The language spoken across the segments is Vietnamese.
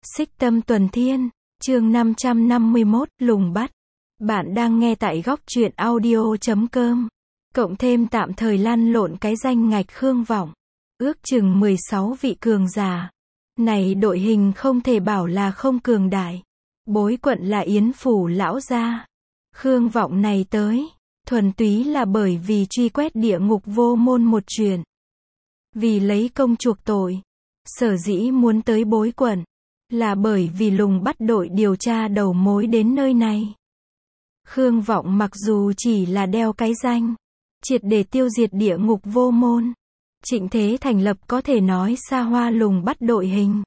Xích Tâm Tuần Thiên, chương 551, Lùng Bắt. Bạn đang nghe tại góc truyện audio.com. Cộng thêm tạm thời lăn lộn cái danh ngạch Khương Vọng. Ước chừng 16 vị cường giả. Này đội hình không thể bảo là không cường đại. Bối quận là Yến Phủ lão gia. Khương Vọng này tới, thuần túy là bởi vì truy quét địa ngục vô môn một chuyện. Vì lấy công chuộc tội. Sở dĩ muốn tới bối quận, là bởi vì Lùng Bắt đội điều tra đầu mối đến nơi này. Khương Vọng mặc dù chỉ là đeo cái danh, triệt để tiêu diệt địa ngục vô môn. Trịnh thế thành lập có thể nói xa hoa Lùng Bắt đội hình.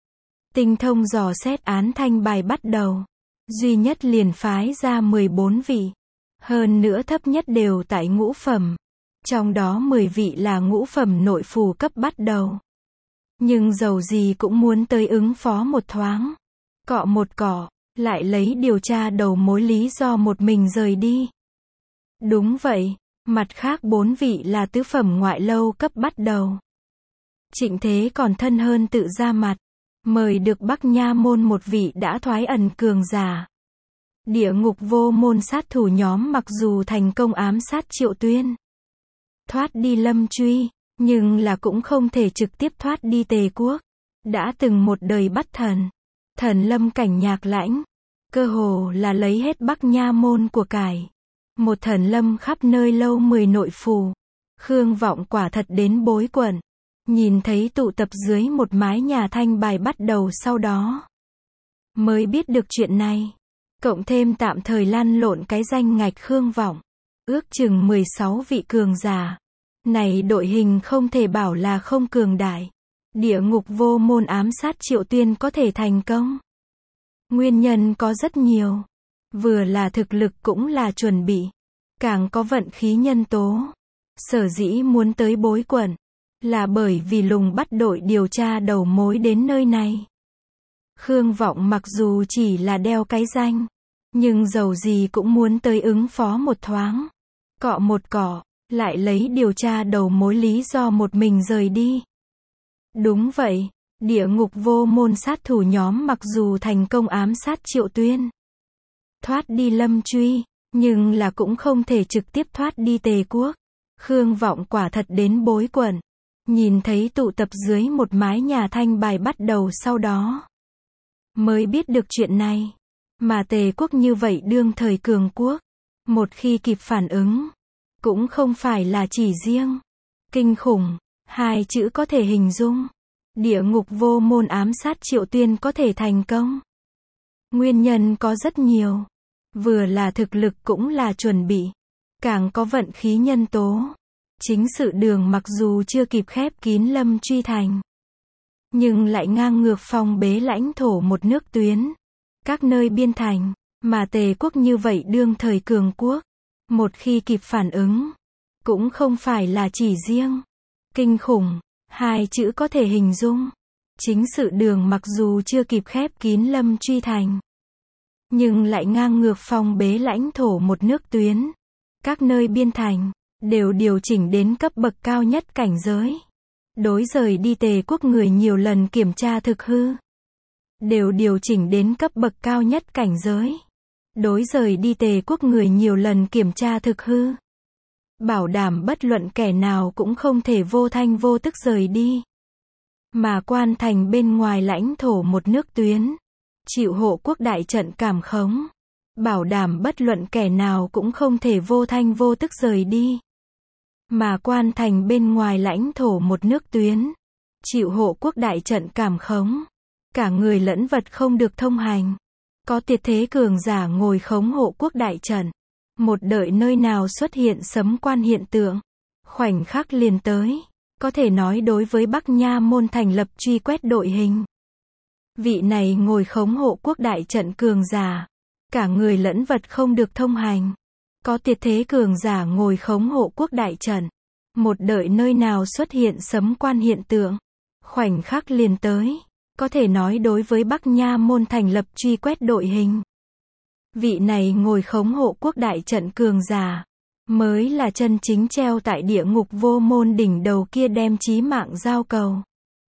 Tinh thông dò xét án thanh bài bắt đầu. Duy nhất liền phái ra 14 vị. Hơn nữa thấp nhất đều tại ngũ phẩm. Trong đó 10 vị là ngũ phẩm nội phù cấp bắt đầu. Nhưng dầu gì cũng muốn tới ứng phó một thoáng. Cọ một cọ, lại lấy điều tra đầu mối lý do một mình rời đi. Đúng vậy, mặt khác 4 vị là tứ phẩm ngoại lâu cấp bắt đầu. Trịnh thế còn thân hơn tự ra mặt, mời được Bắc Nha môn một vị đã thoái ẩn cường giả. Địa ngục vô môn sát thủ nhóm mặc dù thành công ám sát Triệu Tuyên, thoát đi Lâm Truy, nhưng là cũng không thể trực tiếp thoát đi Tề quốc. Đã từng một đời bắt thần, thần lâm cảnh Nhạc Lãnh, cơ hồ là lấy hết Bắc Nha môn của cải. Một thần lâm khắp nơi lâu 10 nội phù. Khương Vọng quả thật đến bối quận, nhìn thấy tụ tập dưới một mái nhà thanh bài bắt đầu sau đó. Mới biết được chuyện này. Cộng thêm tạm thời lăn lộn cái danh ngạch Khương Vọng. Ước chừng 16 vị cường giả. Này đội hình không thể bảo là không cường đại. Địa ngục vô môn ám sát Triệu Tuyên có thể thành công. Nguyên nhân có rất nhiều. Vừa là thực lực cũng là chuẩn bị. Càng có vận khí nhân tố. Sở dĩ muốn tới bối quận, là bởi vì Lùng Bắt đội điều tra đầu mối đến nơi này. Khương Vọng mặc dù chỉ là đeo cái danh, nhưng dầu gì cũng muốn tới ứng phó một thoáng. Cọ một cọ, lại lấy điều tra đầu mối lý do một mình rời đi. Đúng vậy, địa ngục vô môn sát thủ nhóm mặc dù thành công ám sát Triệu Tuyên, thoát đi Lâm Truy, nhưng là cũng không thể trực tiếp thoát đi Tề quốc. Khương Vọng quả thật đến bối quận, nhìn thấy tụ tập dưới một mái nhà thanh bài bắt đầu sau đó. Mới biết được chuyện này. Mà Tề quốc như vậy đương thời cường quốc. Một khi kịp phản ứng, cũng không phải là chỉ riêng kinh khủng, hai chữ có thể hình dung. Địa ngục vô môn ám sát Triệu Tuyên có thể thành công. Nguyên nhân có rất nhiều. Vừa là thực lực cũng là chuẩn bị. Càng có vận khí nhân tố. Chính sự đường mặc dù chưa kịp khép kín Lâm Truy thành, nhưng lại ngang ngược phong bế lãnh thổ một nước tuyến. Các nơi biên thành, mà Tề quốc như vậy đương thời cường quốc. Một khi kịp phản ứng, cũng không phải là chỉ riêng kinh khủng, hai chữ có thể hình dung. Chính sự đường mặc dù chưa kịp khép kín Lâm Truy thành, nhưng lại ngang ngược phong bế lãnh thổ một nước tuyến. Các nơi biên thành, đều điều chỉnh đến cấp bậc cao nhất cảnh giới. Đối rời đi Tề quốc người nhiều lần kiểm tra thực hư. Đều điều chỉnh đến cấp bậc cao nhất cảnh giới. Đối rời đi Tề quốc người nhiều lần kiểm tra thực hư. Bảo đảm bất luận kẻ nào cũng không thể vô thanh vô tức rời đi. Mà quan thành bên ngoài lãnh thổ một nước tuyến. Chịu hộ quốc đại trận cảm khống. Bảo đảm bất luận kẻ nào cũng không thể vô thanh vô tức rời đi. Mà quan thành bên ngoài lãnh thổ một nước tuyến. Chịu hộ quốc đại trận cảm khống. Cả người lẫn vật không được thông hành. Có tuyệt thế cường giả ngồi khống hộ quốc đại trận. Một đợi nơi nào xuất hiện sấm quan hiện tượng. Khoảnh khắc liền tới. Có thể nói đối với Bắc Nha môn thành lập truy quét đội hình. Vị này ngồi khống hộ quốc đại trận cường giả. Cả người lẫn vật không được thông hành. Có tuyệt thế cường giả ngồi khống hộ quốc đại trận. Một đợi nơi nào xuất hiện sấm quan hiện tượng. Khoảnh khắc liền tới. Có thể nói đối với Bắc Nha môn thành lập truy quét đội hình. Vị này ngồi khống hộ quốc đại trận cường giả. Mới là chân chính treo tại địa ngục vô môn đỉnh đầu kia đem chí mạng giao cầu.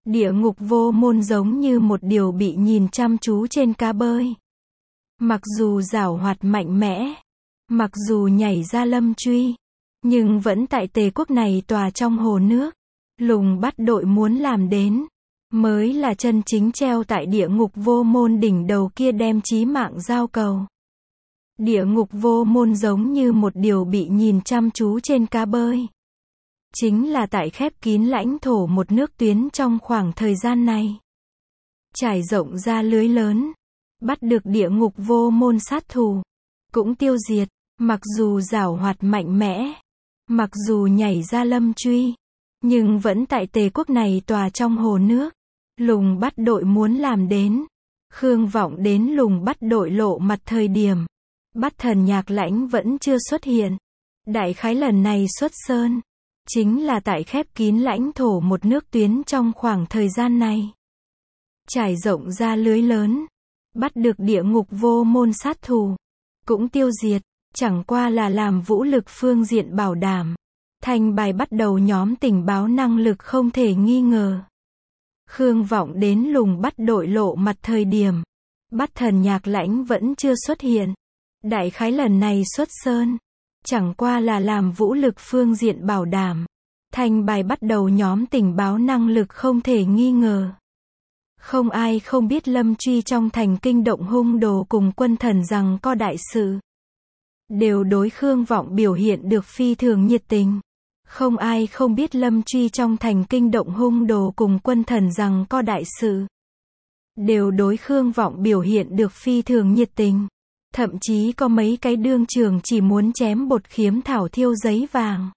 Địa ngục vô môn giống như một điều bị nhìn chăm chú trên cá bơi. Mặc dù giảo hoạt mạnh mẽ, mặc dù nhảy ra lâm truy, nhưng vẫn tại Tề quốc này tòa trong hồ nước. Lùng bắt đội muốn làm đến, mới là chân chính treo tại địa ngục vô môn đỉnh đầu kia đem chí mạng giao cầu. Địa ngục vô môn giống như một điều bị nhìn chăm chú trên cá bơi. Chính là tại khép kín lãnh thổ một nước tuyến trong khoảng thời gian này. Trải rộng ra lưới lớn, bắt được địa ngục vô môn sát thủ, cũng tiêu diệt, mặc dù giảo hoạt mạnh mẽ, mặc dù nhảy ra lâm truy, nhưng vẫn tại Tề quốc này tòa trong hồ nước. Lùng bắt đội muốn làm đến. Khương Vọng đến lùng bắt đội lộ mặt thời điểm, Bắt Thần Nhạc Lãnh vẫn chưa xuất hiện. Đại khái lần này xuất sơn, chính là tại khép kín lãnh thổ một nước tuyến trong khoảng thời gian này. Trải rộng ra lưới lớn, bắt được địa ngục vô môn sát thủ, cũng tiêu diệt, chẳng qua là làm vũ lực phương diện bảo đảm. Thành bài bắt đầu nhóm tình báo năng lực không thể nghi ngờ. Khương Vọng đến lùng bắt đội lộ mặt thời điểm, Bắt Thần Nhạc Lãnh vẫn chưa xuất hiện. Đại khái lần này xuất sơn, chẳng qua là làm vũ lực phương diện bảo đảm. Thành bài bắt đầu nhóm tình báo năng lực không thể nghi ngờ. Không ai không biết lâm truy trong thành kinh động hung đồ cùng quân thần rằng có đại sự. Đều đối Khương Vọng biểu hiện được phi thường nhiệt tình. Không ai không biết lâm truy trong thành kinh động hung đồ cùng quân thần rằng có đại sự. Đều đối Khương Vọng biểu hiện được phi thường nhiệt tình. Thậm chí có mấy cái đương trường chỉ muốn chém bột khiếm thảo thiêu giấy vàng.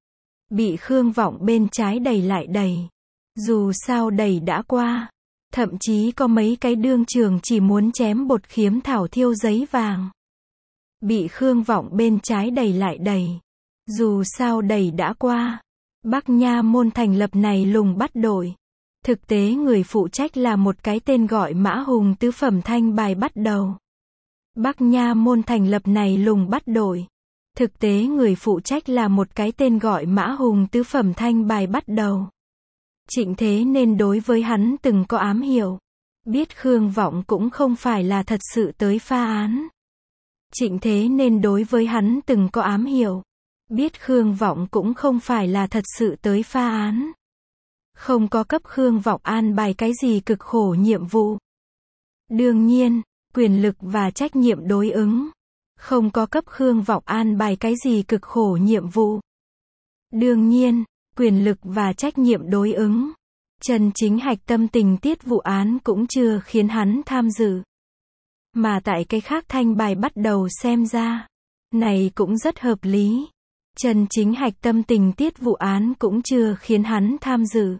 Bị Khương Vọng bên trái đẩy lại đẩy. Dù sao đẩy đã qua. Thậm chí có mấy cái đương trường chỉ muốn chém bột khiếm thảo thiêu giấy vàng. Bị Khương Vọng bên trái đẩy lại đẩy. Dù sao đẩy đã qua. Bắc Nha môn thành lập này lùng bắt đội. Thực tế người phụ trách là một cái tên gọi Mã Hùng tứ phẩm thanh bài bắt đầu. Bắc Nha môn thành lập này lùng bắt đội. Thực tế người phụ trách là một cái tên gọi Mã Hùng tứ phẩm thanh bài bắt đầu. Trịnh Thế nên đối với hắn từng có ám hiểu. Biết Khương Vọng cũng không phải là thật sự tới pha án. Trịnh Thế nên đối với hắn từng có ám hiểu. Biết Khương Vọng cũng không phải là thật sự tới pha án. Không có cấp Khương Vọng an bài cái gì cực khổ nhiệm vụ. Đương nhiên, quyền lực và trách nhiệm đối ứng. Không có cấp Khương Vọng an bài cái gì cực khổ nhiệm vụ. Đương nhiên, quyền lực và trách nhiệm đối ứng. Chân chính hạch tâm tình tiết vụ án cũng chưa khiến hắn tham dự. Mà tại cái khác thanh bài bắt đầu xem ra. Này cũng rất hợp lý. Chân chính hạch tâm tình tiết vụ án cũng chưa khiến hắn tham dự.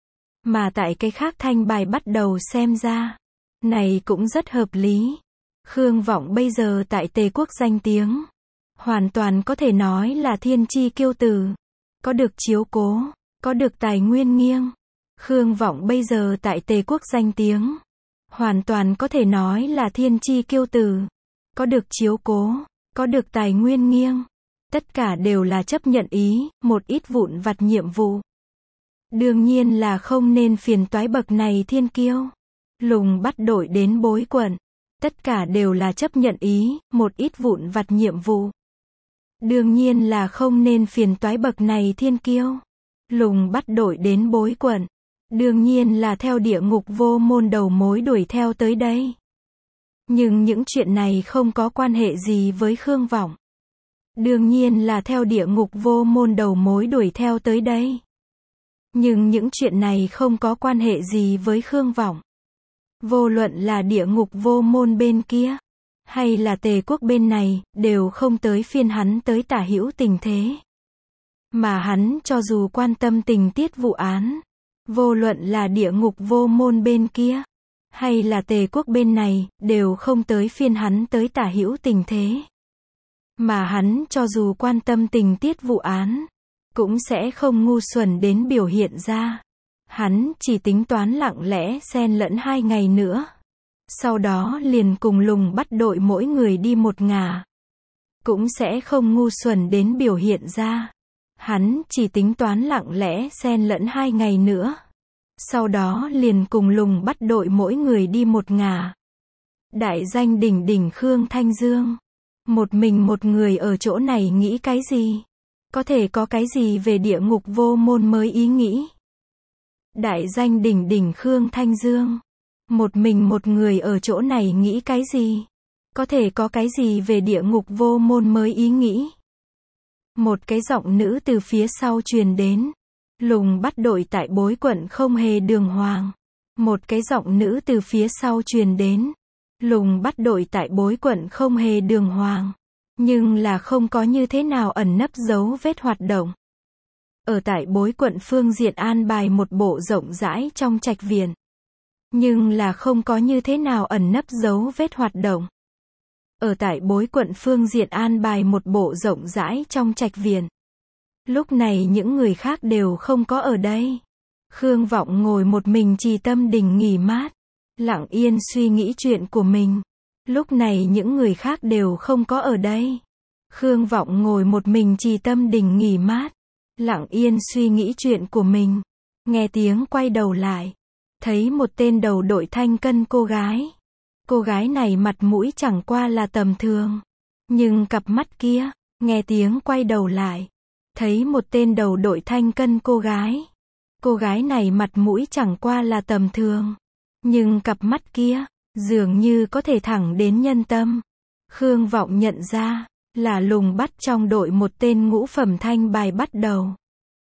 Mà tại cái khác thanh bài bắt đầu xem ra. Này cũng rất hợp lý. Khương Vọng bây giờ tại Tề quốc danh tiếng. Hoàn toàn có thể nói là thiên chi kiêu tử. Có được chiếu cố. Có được tài nguyên nghiêng. Khương Vọng bây giờ tại Tề quốc danh tiếng. Hoàn toàn có thể nói là thiên chi kiêu tử. Có được chiếu cố. Có được tài nguyên nghiêng. Tất cả đều là chấp nhận ý, một ít vụn vặt nhiệm vụ. Đương nhiên là không nên phiền toái bậc này thiên kiêu. Lùng bắt đội đến bối quận. Tất cả đều là chấp nhận ý, một ít vụn vặt nhiệm vụ. Đương nhiên là không nên phiền toái bậc này thiên kiêu. Lùng bắt đội đến bối quận. Đương nhiên là theo địa ngục vô môn đầu mối đuổi theo tới đây. Nhưng những chuyện này không có quan hệ gì với Khương Vọng. Đương nhiên là theo địa ngục vô môn đầu mối đuổi theo tới đây. Nhưng những chuyện này không có quan hệ gì với Khương Vọng. Vô luận là địa ngục vô môn bên kia, hay là Tề quốc bên này, đều không tới phiên hắn tới tả hữu tình thế. Mà hắn cho dù quan tâm tình tiết vụ án, vô luận là địa ngục vô môn bên kia, hay là Tề quốc bên này, đều không tới phiên hắn tới tả hữu tình thế. Mà hắn cho dù quan tâm tình tiết vụ án, cũng sẽ không ngu xuẩn đến biểu hiện ra. Hắn chỉ tính toán lặng lẽ xen lẫn 2 ngày nữa. Sau đó liền cùng lùng bắt đội mỗi người đi một ngả. Cũng sẽ không ngu xuẩn đến biểu hiện ra. Hắn chỉ tính toán lặng lẽ xen lẫn 2 ngày nữa. Sau đó liền cùng Lùng Bắt đội mỗi người đi một ngả. Đại danh đỉnh đỉnh Khương Thanh Dương. Một mình một người ở chỗ này nghĩ cái gì? Có thể có cái gì về địa ngục vô môn mới ý nghĩ? Đại danh đỉnh đỉnh Khương Thanh Dương. Một mình một người ở chỗ này nghĩ cái gì? Có thể có cái gì về địa ngục vô môn mới ý nghĩ? Một cái giọng nữ từ phía sau truyền đến. Lùng Bắt đội tại Bối Quận không hề đường hoàng. Một cái giọng nữ từ phía sau truyền đến. Lùng Bắt đội tại Bối Quận không hề đường hoàng. Nhưng là không có như thế nào ẩn nấp dấu vết hoạt động. Ở tại Bối Quận phương diện an bài một bộ rộng rãi trong trạch viện. Nhưng là không có như thế nào ẩn nấp dấu vết hoạt động. Ở tại Bối Quận phương diện an bài một bộ rộng rãi trong trạch viện. Lúc này những người khác đều không có ở đây. Khương Vọng ngồi một mình trì tâm đình nghỉ mát. Lặng yên suy nghĩ chuyện của mình. Lúc này những người khác đều không có ở đây. Khương Vọng ngồi một mình trì tâm đình nghỉ mát. Lặng yên suy nghĩ chuyện của mình. Nghe tiếng quay đầu lại. Thấy một tên đầu đội thanh cân cô gái. Cô gái này mặt mũi chẳng qua là tầm thường. Nhưng cặp mắt kia, nghe tiếng quay đầu lại. Thấy một tên đầu đội thanh cân cô gái. Cô gái này mặt mũi chẳng qua là tầm thường. Nhưng cặp mắt kia, dường như có thể thẳng đến nhân tâm. Khương Vọng nhận ra, là Lùng Bắt trong đội một tên ngũ phẩm thanh bài bắt đầu.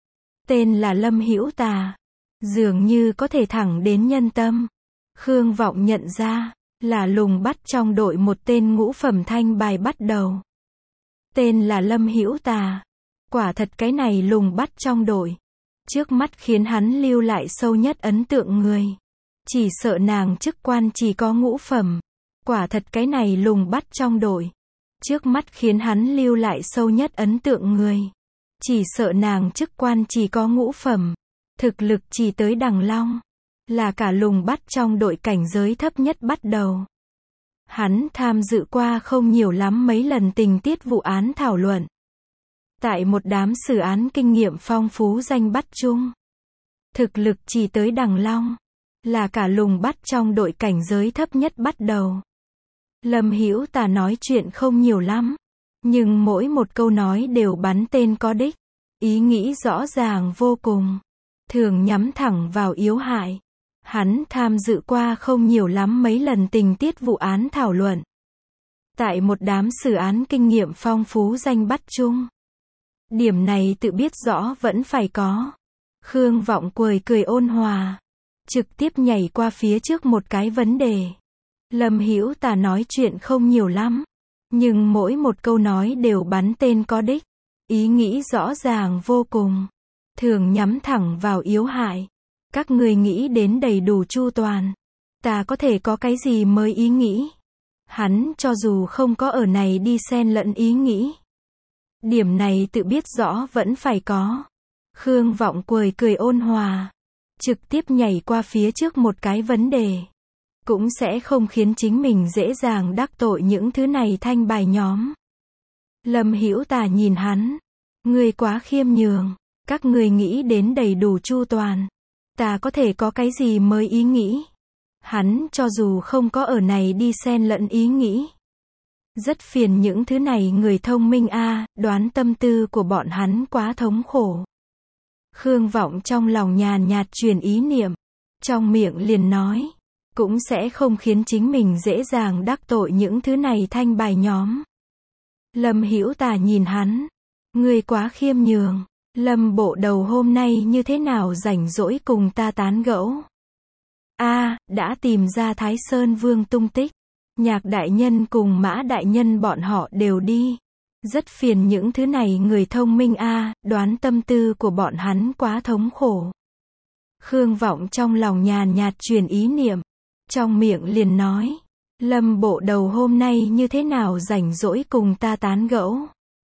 Tên là Lâm Hữu Tà. Dường như có thể thẳng đến nhân tâm. Khương Vọng nhận ra, là Lùng Bắt trong đội một tên ngũ phẩm thanh bài bắt đầu. Tên là Lâm Hữu Tà. Quả thật cái này Lùng Bắt trong đội. Trước mắt khiến hắn lưu lại sâu nhất ấn tượng người. Chỉ sợ nàng chức quan chỉ có ngũ phẩm. Quả thật cái này Lùng Bắt trong đội. Trước mắt khiến hắn lưu lại sâu nhất ấn tượng người. Chỉ sợ nàng chức quan chỉ có ngũ phẩm. Thực lực chỉ tới đằng long. Là cả Lùng Bắt trong đội cảnh giới thấp nhất bắt đầu. Hắn tham dự qua không nhiều lắm mấy lần tình tiết vụ án thảo luận. Tại một đám xử án kinh nghiệm phong phú danh bắt chung. Thực lực chỉ tới đằng long. Là cả Lùng Bắt trong đội cảnh giới thấp nhất bắt đầu. Lâm Hữu Tà nói chuyện không nhiều lắm. Nhưng mỗi một câu nói đều bắn tên có đích. Ý nghĩ rõ ràng vô cùng. Thường nhắm thẳng vào yếu hại. Hắn tham dự qua không nhiều lắm mấy lần tình tiết vụ án thảo luận. Tại một đám xử án kinh nghiệm phong phú danh bắt chung. Điểm này tự biết rõ vẫn phải có. Khương Vọng cười ôn hòa. Trực tiếp nhảy qua phía trước một cái vấn đề. Lâm Hữu Tà nói chuyện không nhiều lắm. Nhưng mỗi một câu nói đều bắn tên có đích. Ý nghĩ rõ ràng vô cùng. Thường nhắm thẳng vào yếu hại. Các người nghĩ đến đầy đủ chu toàn. Ta có thể có cái gì mới ý nghĩ. Hắn cho dù không có ở này đi xen lẫn ý nghĩ. Điểm này tự biết rõ vẫn phải có. Khương Vọng cười ôn hòa. Trực tiếp nhảy qua phía trước một cái vấn đề. Cũng sẽ không khiến chính mình dễ dàng đắc tội những thứ này thanh bài nhóm. Lâm Hữu Tà nhìn hắn. Ngươi quá khiêm nhường. Các ngươi nghĩ đến đầy đủ chu toàn. Ta có thể có cái gì mới ý nghĩ. Hắn cho dù không có ở này đi xen lẫn ý nghĩ. Rất phiền những thứ này người thông minh đoán tâm tư của bọn hắn quá thống khổ. Khương Vọng trong lòng nhàn nhạt truyền ý niệm. Trong miệng liền nói. Cũng sẽ không khiến chính mình dễ dàng đắc tội những thứ này thanh bài nhóm. Lâm Hữu Tà nhìn hắn. Ngươi quá khiêm nhường. Lâm bộ đầu hôm nay như thế nào rảnh rỗi cùng ta tán gẫu? Đã tìm ra Thái Sơn Vương tung tích. Nhạc đại nhân cùng Mã đại nhân bọn họ đều đi. Rất phiền những thứ này người thông minh đoán tâm tư của bọn hắn quá thống khổ. Khương Vọng trong lòng nhàn nhạt truyền ý niệm. Trong miệng liền nói. Lâm bộ đầu hôm nay như thế nào rảnh rỗi cùng ta tán gẫu?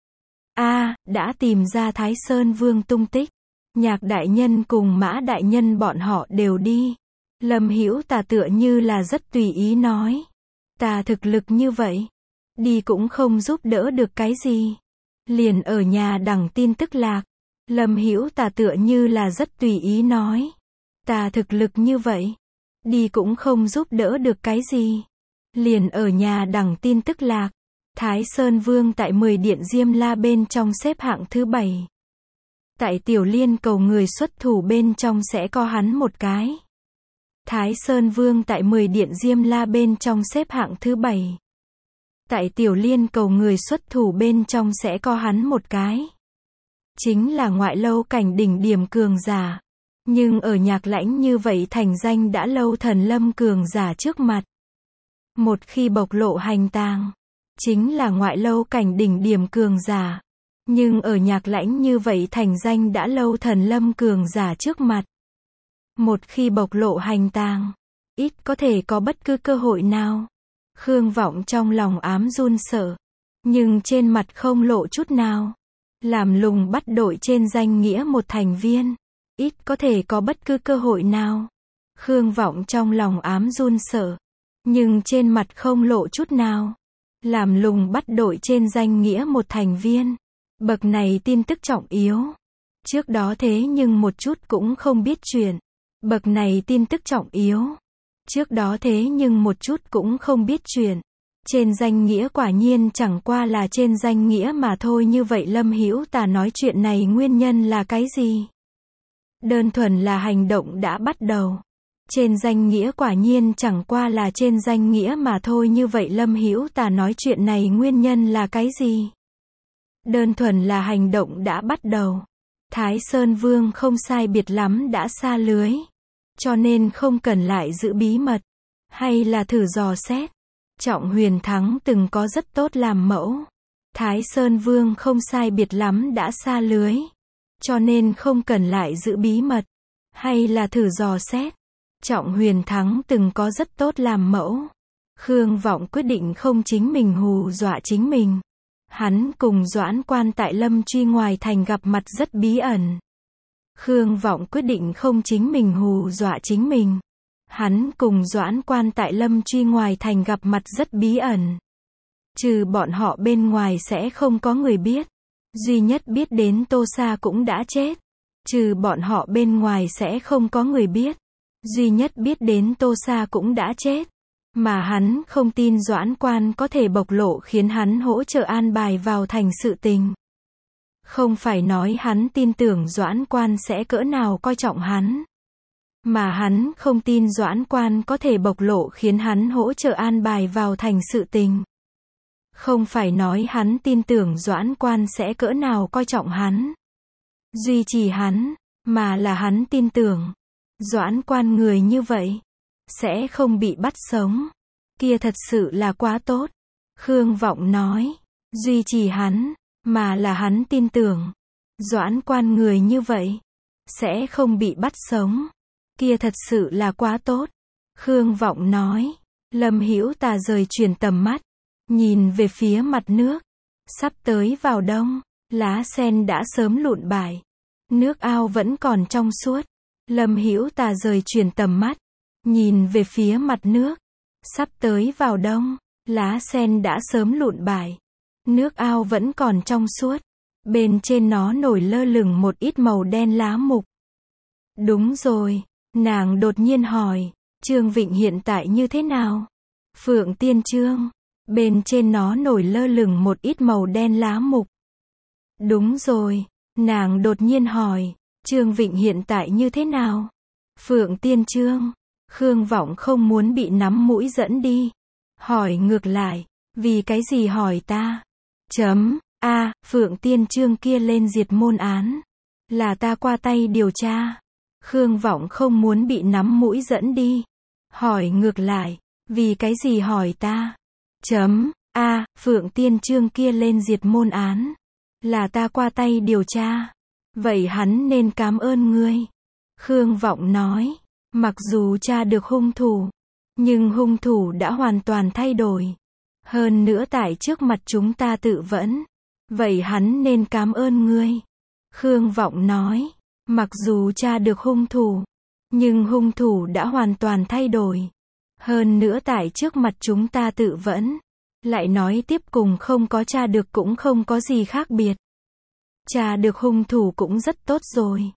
Đã tìm ra Thái Sơn Vương tung tích. Nhạc đại nhân cùng Mã đại nhân bọn họ đều đi. Lâm Hữu Tà tựa như là rất tùy ý nói. Ta thực lực như vậy. Đi cũng không giúp đỡ được cái gì. Liền ở nhà đằng tin tức lạc. Lâm Hữu Tà tựa như là rất tùy ý nói. Ta thực lực như vậy, đi cũng không giúp đỡ được cái gì. Liền ở nhà đằng tin tức lạc. Thái Sơn Vương tại 10 điện Diêm La bên trong xếp hạng thứ 7. Tại Tiểu Liên cầu người xuất thủ bên trong sẽ có hắn một cái. Thái Sơn Vương tại 10 điện Diêm La bên trong xếp hạng thứ 7. Tại Tiểu Liên cầu người xuất thủ bên trong sẽ có hắn một cái. Chính là ngoại lâu cảnh đỉnh điểm cường giả. Nhưng ở Nhạc Lãnh như vậy thành danh đã lâu thần lâm cường giả trước mặt. Một khi bộc lộ hành tàng, chính là ngoại lâu cảnh đỉnh điểm cường giả. Nhưng ở Nhạc Lãnh như vậy thành danh đã lâu thần lâm cường giả trước mặt. Một khi bộc lộ hành tàng, ít có thể có bất cứ cơ hội nào. Khương Vọng trong lòng ám run sợ, nhưng trên mặt không lộ chút nào. Làm Lùng Bắt đội trên danh nghĩa một thành viên, ít có thể có bất cứ cơ hội nào. Khương Vọng trong lòng ám run sợ, nhưng trên mặt không lộ chút nào. Làm Lùng Bắt đội trên danh nghĩa một thành viên, bậc này tin tức trọng yếu. Trước đó thế nhưng một chút cũng không biết chuyện. Bậc này tin tức trọng yếu. Trước đó thế nhưng một chút cũng không biết chuyện. Trên danh nghĩa quả nhiên chẳng qua là trên danh nghĩa mà thôi. Như vậy Lâm Hữu Tà nói chuyện này nguyên nhân là cái gì? Đơn thuần là hành động đã bắt đầu. Trên danh nghĩa quả nhiên chẳng qua là trên danh nghĩa mà thôi. Như vậy Lâm Hữu Tà nói chuyện này nguyên nhân là cái gì? Đơn thuần là hành động đã bắt đầu. Thái Sơn Vương không sai biệt lắm đã xa lưới. Cho nên không cần lại giữ bí mật. Hay là thử dò xét. Trọng Huyền Thắng từng có rất tốt làm mẫu. Thái Sơn Vương không sai biệt lắm đã xa lưới. Cho nên không cần lại giữ bí mật. Hay là thử dò xét. Trọng Huyền Thắng từng có rất tốt làm mẫu. Khương Vọng quyết định không chính mình hù dọa chính mình. Hắn cùng Doãn Quan tại Lâm Truy ngoài thành gặp mặt rất bí ẩn. Khương Vọng quyết định không chính mình hù dọa chính mình. Hắn cùng Doãn Quan tại Lâm Truy ngoài thành gặp mặt rất bí ẩn. Trừ bọn họ bên ngoài sẽ không có người biết. Duy nhất biết đến Tô Sa cũng đã chết. Trừ bọn họ bên ngoài sẽ không có người biết. Duy nhất biết đến Tô Sa cũng đã chết. Mà hắn không tin Doãn Quan có thể bộc lộ khiến hắn hỗ trợ an bài vào thành sự tình. Không phải nói hắn tin tưởng Doãn Quan sẽ cỡ nào coi trọng hắn. Mà hắn không tin Doãn Quan có thể bộc lộ khiến hắn hỗ trợ an bài vào thành sự tình. Không phải nói hắn tin tưởng Doãn Quan sẽ cỡ nào coi trọng hắn, duy trì hắn, mà là hắn tin tưởng Doãn Quan người như vậy sẽ không bị bắt sống. Kia thật sự là quá tốt. Khương Vọng nói, duy trì hắn, mà là hắn tin tưởng Doãn Quan người như vậy sẽ không bị bắt sống. Kia thật sự là quá tốt. Khương Vọng nói. Lâm Hữu Tà rời chuyển tầm mắt, nhìn về phía mặt nước. Sắp tới vào đông, lá sen đã sớm lụn bại. Nước ao vẫn còn trong suốt. Lâm Hữu Tà rời chuyển tầm mắt, nhìn về phía mặt nước. Sắp tới vào đông, lá sen đã sớm lụn bại. Nước ao vẫn còn trong suốt. Bên trên nó nổi lơ lửng một ít màu đen lá mục. Đúng rồi, nàng đột nhiên hỏi, Trương Vịnh hiện tại như thế nào? Phượng Tiên Trương, bên trên nó nổi lơ lửng một ít màu đen lá mục. Đúng rồi, nàng đột nhiên hỏi, Trương Vịnh hiện tại như thế nào? Phượng Tiên Trương, Khương Vọng không muốn bị nắm mũi dẫn đi. Hỏi ngược lại, vì cái gì hỏi ta? Phượng Tiên Trương kia lên diệt môn án. Là ta qua tay điều tra. Khương Vọng không muốn bị nắm mũi dẫn đi. Hỏi ngược lại, vì cái gì hỏi ta? Phượng Tiên Trương kia lên diệt môn án. Là ta qua tay điều tra. Vậy hắn nên cảm ơn ngươi. Khương Vọng nói, mặc dù tra được hung thủ, nhưng hung thủ đã hoàn toàn thay đổi. Hơn nữa tại trước mặt chúng ta tự vẫn. Vậy hắn nên cảm ơn ngươi. Khương Vọng nói, mặc dù tra được hung thủ, nhưng hung thủ đã hoàn toàn thay đổi. Hơn nữa tại trước mặt chúng ta tự vẫn. Lại nói tiếp cùng không có tra được cũng không có gì khác biệt. Tra được hung thủ cũng rất tốt rồi.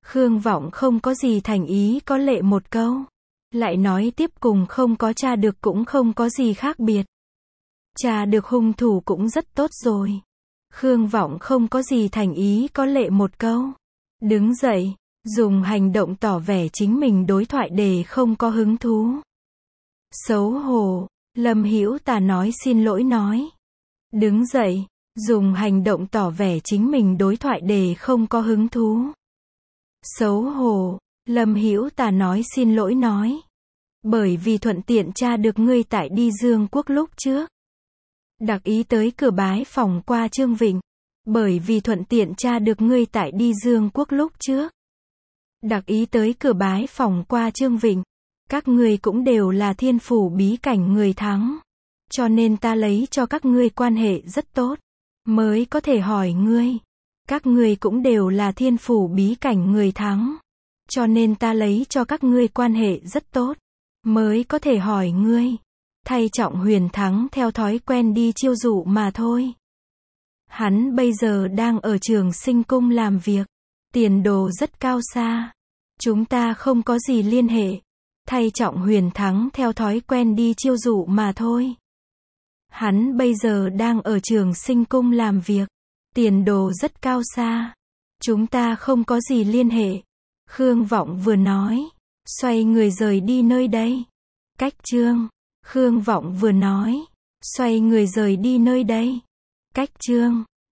Khương Vọng không có gì thành ý có lệ một câu. Lại nói tiếp cùng không có tra được cũng không có gì khác biệt. Tra được hung thủ cũng rất tốt rồi. Khương Vọng không có gì thành ý có lệ một câu. Đứng dậy, dùng hành động tỏ vẻ chính mình đối thoại đề không có hứng thú. Xấu hổ, Lâm Hữu Tà nói xin lỗi nói. Đứng dậy, dùng hành động tỏ vẻ chính mình đối thoại đề không có hứng thú. Xấu hổ, Lâm Hữu Tà nói xin lỗi nói. Bởi vì thuận tiện tra được ngươi tại đi Dương Quốc lúc trước. Đặc ý tới cửa bái phòng qua Trương Vịnh. Bởi vì thuận tiện tra được ngươi tại đi Dương Quốc lúc trước. Đặc ý tới cửa bái phòng qua Trương Vịnh. Các ngươi cũng đều là thiên phủ bí cảnh người thắng. Cho nên ta lấy cho các ngươi quan hệ rất tốt. Mới có thể hỏi ngươi. Các ngươi cũng đều là thiên phủ bí cảnh người thắng. Cho nên ta lấy cho các ngươi quan hệ rất tốt. Mới có thể hỏi ngươi. Thay Trọng Huyền Thắng theo thói quen đi chiêu dụ mà thôi. Hắn bây giờ đang ở Trường Sinh Cung làm việc. Tiền đồ rất cao xa. Chúng ta không có gì liên hệ. Thay Trọng Huyền Thắng theo thói quen đi chiêu dụ mà thôi. Hắn bây giờ đang ở Trường Sinh Cung làm việc. Tiền đồ rất cao xa. Chúng ta không có gì liên hệ. Khương Vọng vừa nói. Xoay người rời đi nơi đây. Cách chương. Khương Vọng vừa nói. Xoay người rời đi nơi đây. Cách chương.